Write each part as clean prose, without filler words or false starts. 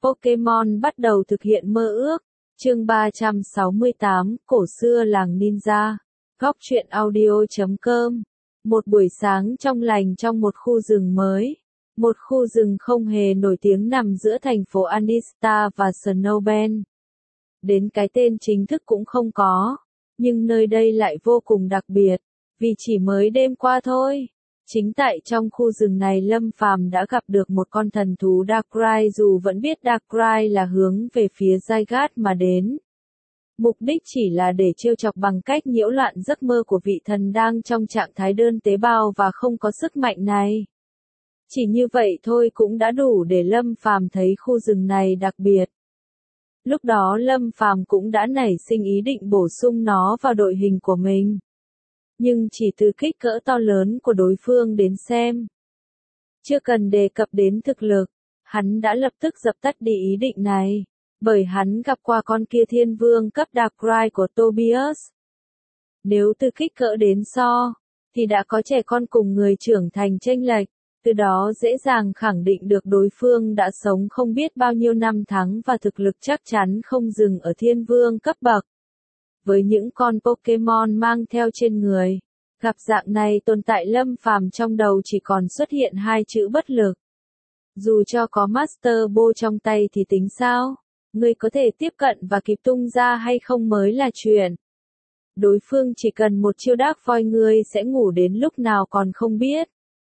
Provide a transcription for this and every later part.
Pokémon bắt đầu thực hiện mơ ước. Chương 368, Cổ xưa làng ninja. Góc truyện audio.com. Một buổi sáng trong lành trong một khu rừng mới. Một khu rừng không hề nổi tiếng nằm giữa thành phố Anista và Snowbell. Đến cái tên chính thức cũng không có. Nhưng nơi đây lại vô cùng đặc biệt. Vì chỉ mới đêm qua thôi. Chính tại trong khu rừng này Lâm Phàm đã gặp được một con thần thú Darkrai, dù vẫn biết Darkrai là hướng về phía Zygarde mà đến. Mục đích chỉ là để trêu chọc bằng cách nhiễu loạn giấc mơ của vị thần đang trong trạng thái đơn tế bào và không có sức mạnh này. Chỉ như vậy thôi cũng đã đủ để Lâm Phàm thấy khu rừng này đặc biệt. Lúc đó Lâm Phàm cũng đã nảy sinh ý định bổ sung nó vào đội hình của mình. Nhưng chỉ từ kích cỡ to lớn của đối phương đến xem. Chưa cần đề cập đến thực lực, hắn đã lập tức dập tắt đi ý định này, bởi hắn gặp qua con kia thiên vương cấp Darkrai của Tobias. Nếu từ kích cỡ đến so, thì đã có trẻ con cùng người trưởng thành chênh lệch, từ đó dễ dàng khẳng định được đối phương đã sống không biết bao nhiêu năm tháng và thực lực chắc chắn không dừng ở thiên vương cấp bậc. Với những con Pokémon mang theo trên người, gặp dạng này tồn tại Lâm Phàm trong đầu chỉ còn xuất hiện hai chữ bất lực. Dù cho có Master Ball trong tay thì tính sao? Người có thể tiếp cận và kịp tung ra hay không mới là chuyện. Đối phương chỉ cần một chiêu đác voi người sẽ ngủ đến lúc nào còn không biết.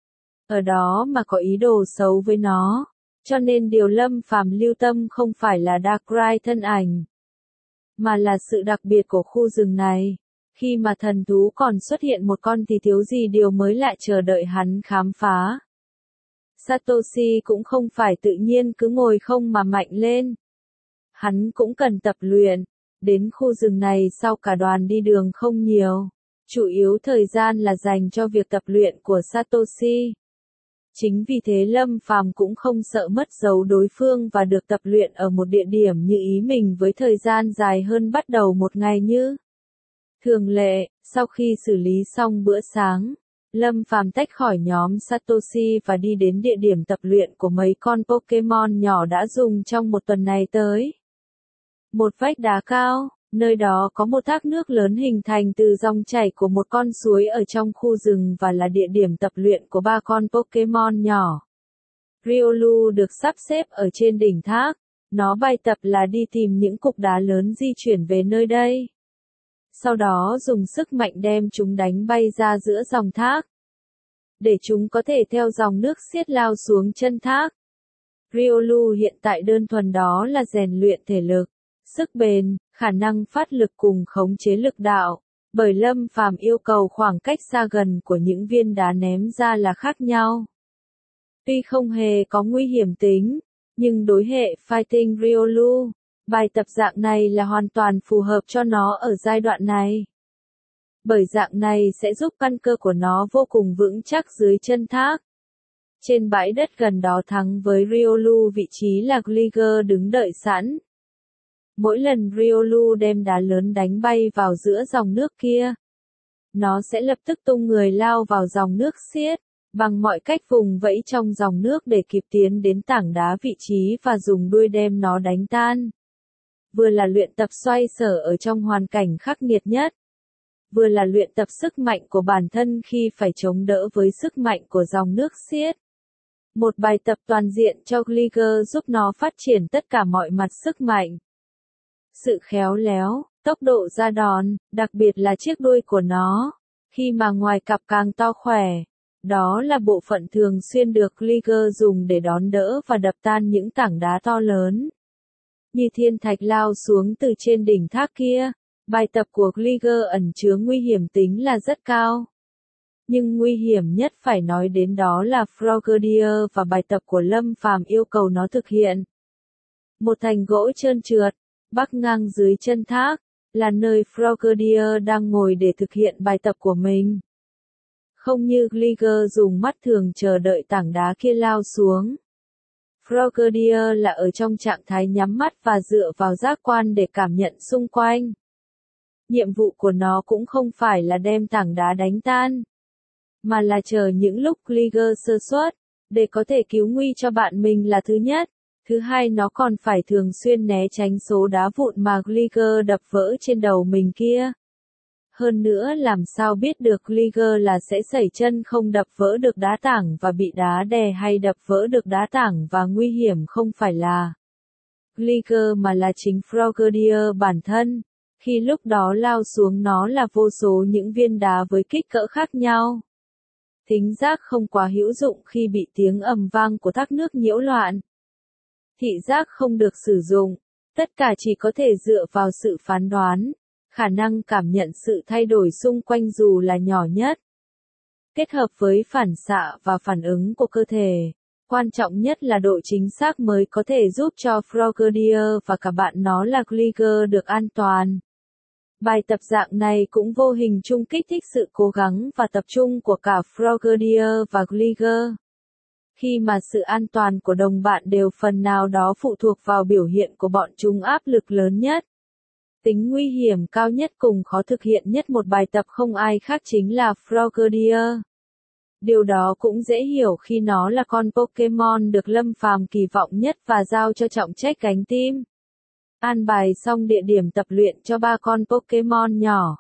Ở đó mà có ý đồ xấu với nó, cho nên điều Lâm Phàm lưu tâm không phải là Darkrai thân ảnh, mà là sự đặc biệt của khu rừng này. Khi mà thần thú còn xuất hiện một con thì thiếu gì điều mới lại chờ đợi hắn khám phá. Satoshi cũng không phải tự nhiên cứ ngồi không mà mạnh lên. Hắn cũng cần tập luyện. Đến khu rừng này sau cả đoàn đi đường không nhiều. Chủ yếu thời gian là dành cho việc tập luyện của Satoshi. Chính vì thế Lâm Phàm cũng không sợ mất dấu đối phương và được tập luyện ở một địa điểm như ý mình với thời gian dài hơn bắt đầu một ngày như thường lệ. Sau khi xử lý xong bữa sáng, Lâm Phàm tách khỏi nhóm Satoshi và đi đến địa điểm tập luyện của mấy con Pokémon nhỏ đã dùng trong một tuần này tới. Một vách đá cao, nơi đó có một thác nước lớn hình thành từ dòng chảy của một con suối ở trong khu rừng và là địa điểm tập luyện của ba con Pokémon nhỏ. Riolu được sắp xếp ở trên đỉnh thác, nó bài tập là đi tìm những cục đá lớn di chuyển về nơi đây. Sau đó dùng sức mạnh đem chúng đánh bay ra giữa dòng thác, để chúng có thể theo dòng nước xiết lao xuống chân thác. Riolu hiện tại đơn thuần đó là rèn luyện thể lực, sức bền, khả năng phát lực cùng khống chế lực đạo, bởi Lâm Phàm yêu cầu khoảng cách xa gần của những viên đá ném ra là khác nhau. Tuy không hề có nguy hiểm tính, nhưng đối hệ Fighting Riolu, bài tập dạng này là hoàn toàn phù hợp cho nó ở giai đoạn này. Bởi dạng này sẽ giúp căn cơ của nó vô cùng vững chắc dưới chân thác. Trên bãi đất gần đó thắng với Riolu vị trí là Gligar đứng đợi sẵn. Mỗi lần Riolu đem đá lớn đánh bay vào giữa dòng nước kia, nó sẽ lập tức tung người lao vào dòng nước xiết, bằng mọi cách vùng vẫy trong dòng nước để kịp tiến đến tảng đá vị trí và dùng đuôi đem nó đánh tan. Vừa là luyện tập xoay sở ở trong hoàn cảnh khắc nghiệt nhất, vừa là luyện tập sức mạnh của bản thân khi phải chống đỡ với sức mạnh của dòng nước xiết. Một bài tập toàn diện cho Gligar giúp nó phát triển tất cả mọi mặt sức mạnh. Sự khéo léo, tốc độ ra đòn, đặc biệt là chiếc đuôi của nó, khi mà ngoài cặp càng to khỏe. Đó là bộ phận thường xuyên được Gligar dùng để đón đỡ và đập tan những tảng đá to lớn. Như thiên thạch lao xuống từ trên đỉnh thác kia, bài tập của Gligar ẩn chứa nguy hiểm tính là rất cao. Nhưng nguy hiểm nhất phải nói đến đó là Frogadier và bài tập của Lâm Phàm yêu cầu nó thực hiện. Một thành gỗ trơn trượt, bắc ngang dưới chân thác, là nơi Frogadier đang ngồi để thực hiện bài tập của mình. Không như Gligar dùng mắt thường chờ đợi tảng đá kia lao xuống. Frogadier là ở trong trạng thái nhắm mắt và dựa vào giác quan để cảm nhận xung quanh. Nhiệm vụ của nó cũng không phải là đem tảng đá đánh tan, mà là chờ những lúc Gligar sơ suất, để có thể cứu nguy cho bạn mình là thứ nhất. Thứ hai, nó còn phải thường xuyên né tránh số đá vụn mà Gligar đập vỡ trên đầu mình kia. Hơn nữa làm sao biết được Gligar là sẽ sẩy chân không đập vỡ được đá tảng và bị đá đè, hay đập vỡ được đá tảng và nguy hiểm không phải là Gligar mà là chính Frogadier bản thân. Khi lúc đó lao xuống nó là vô số những viên đá với kích cỡ khác nhau. Thính giác không quá hữu dụng khi bị tiếng ầm vang của thác nước nhiễu loạn. Thị giác không được sử dụng, tất cả chỉ có thể dựa vào sự phán đoán, khả năng cảm nhận sự thay đổi xung quanh dù là nhỏ nhất. Kết hợp với phản xạ và phản ứng của cơ thể, quan trọng nhất là độ chính xác mới có thể giúp cho Frogadier và cả bạn nó là Gligar được an toàn. Bài tập dạng này cũng vô hình chung kích thích sự cố gắng và tập trung của cả Frogadier và Gligar. Khi mà sự an toàn của đồng bạn đều phần nào đó phụ thuộc vào biểu hiện của bọn chúng áp lực lớn nhất. Tính nguy hiểm cao nhất cùng khó thực hiện nhất một bài tập không ai khác chính là Frogadier. Điều đó cũng dễ hiểu khi nó là con Pokemon được Lâm Phàm kỳ vọng nhất và giao cho trọng trách gánh team. An bài xong địa điểm tập luyện cho 3 con Pokemon nhỏ,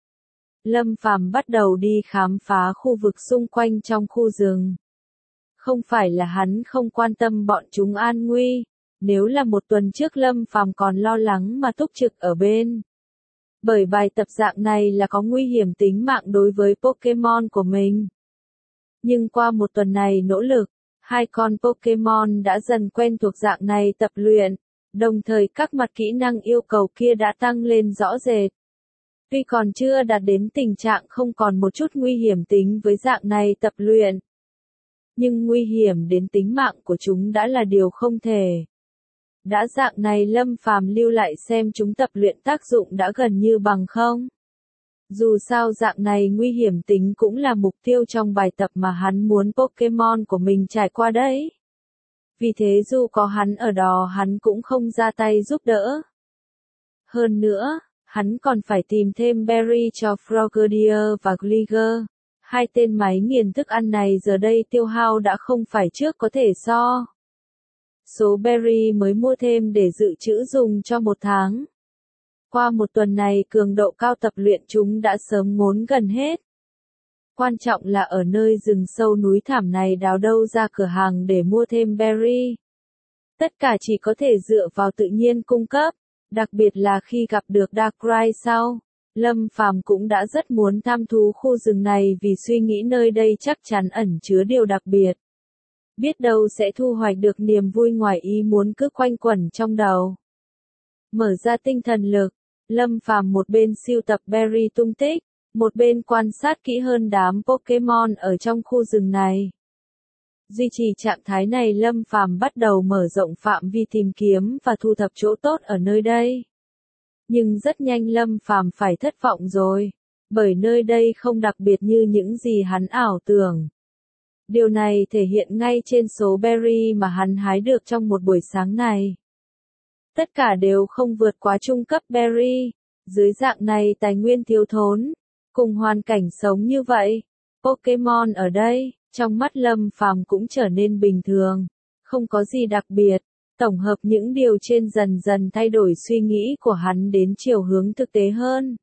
Lâm Phàm bắt đầu đi khám phá khu vực xung quanh trong khu rừng. Không phải là hắn không quan tâm bọn chúng an nguy, nếu là một tuần trước Lâm Phàm còn lo lắng mà túc trực ở bên. Bởi bài tập dạng này là có nguy hiểm tính mạng đối với Pokemon của mình. Nhưng qua một tuần này nỗ lực, 2 con Pokemon đã dần quen thuộc dạng này tập luyện, đồng thời các mặt kỹ năng yêu cầu kia đã tăng lên rõ rệt. Tuy còn chưa đạt đến tình trạng không còn một chút nguy hiểm tính với dạng này tập luyện, nhưng nguy hiểm đến tính mạng của chúng đã là điều không thể. Đã dạng này Lâm Phàm lưu lại xem chúng tập luyện tác dụng đã gần như bằng không. Dù sao dạng này nguy hiểm tính cũng là mục tiêu trong bài tập mà hắn muốn Pokemon của mình trải qua đấy. Vì thế dù có hắn ở đó hắn cũng không ra tay giúp đỡ. Hơn nữa, hắn còn phải tìm thêm berry cho Frogadier và Gligar. 2 tên máy nghiền thức ăn này giờ đây tiêu hao đã không phải trước có thể so. Số berry mới mua thêm để dự trữ dùng cho 1 tháng. Qua một tuần này cường độ cao tập luyện chúng đã sớm ngốn gần hết. Quan trọng là ở nơi rừng sâu núi thảm này đào đâu ra cửa hàng để mua thêm berry. Tất cả chỉ có thể dựa vào tự nhiên cung cấp, đặc biệt là khi gặp được Darkrai sau. Lâm Phàm cũng đã rất muốn thăm thú khu rừng này vì suy nghĩ nơi đây chắc chắn ẩn chứa điều đặc biệt. Biết đâu sẽ thu hoạch được niềm vui ngoài ý muốn cứ quanh quẩn trong đầu. Mở ra tinh thần lực, Lâm Phàm một bên sưu tập berry tung tích, một bên quan sát kỹ hơn đám Pokemon ở trong khu rừng này. Duy trì trạng thái này Lâm Phàm bắt đầu mở rộng phạm vi tìm kiếm và thu thập chỗ tốt ở nơi đây. Nhưng rất nhanh Lâm Phàm phải thất vọng rồi, bởi nơi đây không đặc biệt như những gì hắn ảo tưởng. Điều này thể hiện ngay trên số berry mà hắn hái được trong một buổi sáng này. Tất cả đều không vượt quá trung cấp berry, dưới dạng này tài nguyên thiếu thốn, cùng hoàn cảnh sống như vậy, Pokemon ở đây, trong mắt Lâm Phàm cũng trở nên bình thường, không có gì đặc biệt. Tổng hợp những điều trên dần dần thay đổi suy nghĩ của hắn đến chiều hướng thực tế hơn.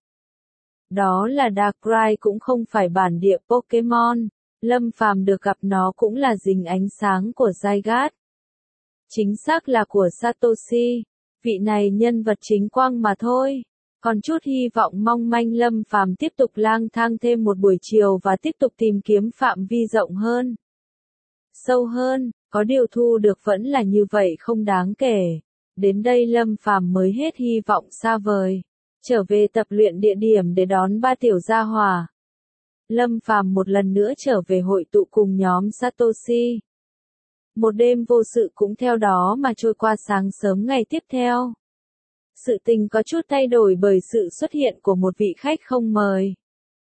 Đó là Darkrai cũng không phải bản địa Pokemon, Lâm Phàm được gặp nó cũng là dính ánh sáng của Zygarde. Chính xác là của Satoshi, vị này nhân vật chính quang mà thôi. Còn chút hy vọng mong manh Lâm Phàm tiếp tục lang thang thêm một buổi chiều và tiếp tục tìm kiếm phạm vi rộng hơn, sâu hơn. Có điều thu được vẫn là như vậy không đáng kể. Đến đây Lâm Phàm mới hết hy vọng xa vời. Trở về tập luyện địa điểm để đón 3 tiểu gia hỏa. Lâm Phàm một lần nữa trở về hội tụ cùng nhóm Satoshi. Một đêm vô sự cũng theo đó mà trôi qua sáng sớm ngày tiếp theo. Sự tình có chút thay đổi bởi sự xuất hiện của một vị khách không mời.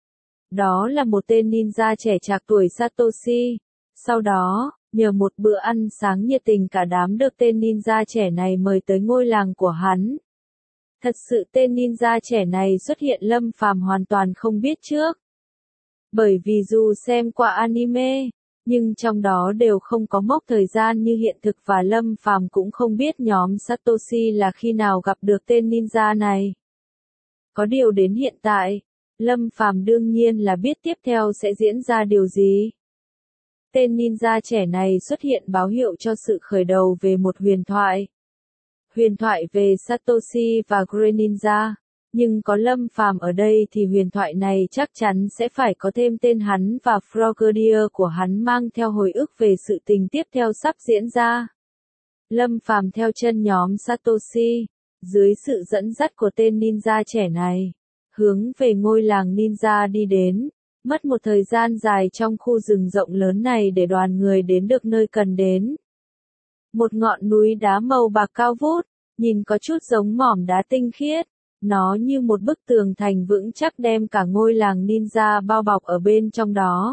Đó là một tên ninja trẻ trạc tuổi Satoshi. Sau đó, nhờ một bữa ăn sáng nhiệt tình cả đám được tên ninja trẻ này mời tới ngôi làng của hắn. Thật sự tên ninja trẻ này xuất hiện Lâm Phàm hoàn toàn không biết trước. Bởi vì dù xem qua anime, nhưng trong đó đều không có mốc thời gian như hiện thực và Lâm Phàm cũng không biết nhóm Satoshi là khi nào gặp được tên ninja này. Có điều đến hiện tại, Lâm Phàm đương nhiên là biết tiếp theo sẽ diễn ra điều gì. Tên ninja trẻ này xuất hiện báo hiệu cho sự khởi đầu về một huyền thoại. Huyền thoại về Satoshi và Greninja. Nhưng có Lâm Phàm ở đây thì huyền thoại này chắc chắn sẽ phải có thêm tên hắn và Frogger của hắn mang theo hồi ức về sự tình tiếp theo sắp diễn ra. Lâm Phàm theo chân nhóm Satoshi, dưới sự dẫn dắt của tên ninja trẻ này, hướng về ngôi làng ninja đi đến, mất một thời gian dài trong khu rừng rộng lớn này để đoàn người đến được nơi cần đến. Một ngọn núi đá màu bạc cao vút, nhìn có chút giống mỏm đá tinh khiết. Nó như một bức tường thành vững chắc đem cả ngôi làng ninja bao bọc ở bên trong đó.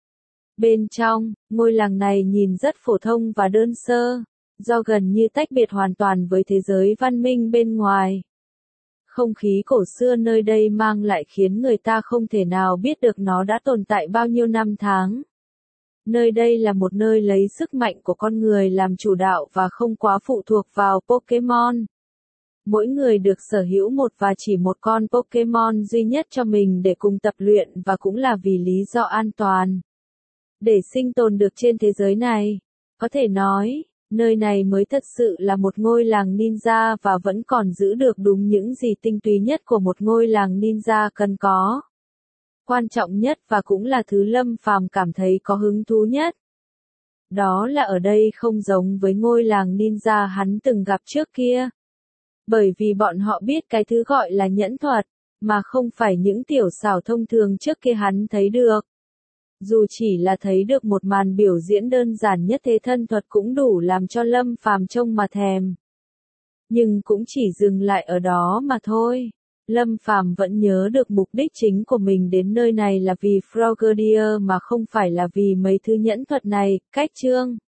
Bên trong, ngôi làng này nhìn rất phổ thông và đơn sơ, do gần như tách biệt hoàn toàn với thế giới văn minh bên ngoài. Không khí cổ xưa nơi đây mang lại khiến người ta không thể nào biết được nó đã tồn tại bao nhiêu năm tháng. Nơi đây là một nơi lấy sức mạnh của con người làm chủ đạo và không quá phụ thuộc vào Pokémon. Mỗi người được sở hữu một và chỉ một con Pokémon duy nhất cho mình để cùng tập luyện và cũng là vì lý do an toàn. Để sinh tồn được trên thế giới này, có thể nói, nơi này mới thật sự là một ngôi làng ninja và vẫn còn giữ được đúng những gì tinh túy nhất của một ngôi làng ninja cần có. Quan trọng nhất và cũng là thứ Lâm Phàm cảm thấy có hứng thú nhất. Đó là ở đây không giống với ngôi làng ninja hắn từng gặp trước kia. Bởi vì bọn họ biết cái thứ gọi là nhẫn thuật, mà không phải những tiểu xảo thông thường trước kia hắn thấy được. Dù chỉ là thấy được một màn biểu diễn đơn giản nhất thế thân thuật cũng đủ làm cho Lâm Phàm trông mà thèm. Nhưng cũng chỉ dừng lại ở đó mà thôi. Lâm Phàm vẫn nhớ được mục đích chính của mình đến nơi này là vì Frogger mà không phải là vì mấy thứ nhẫn thuật này, cách chương.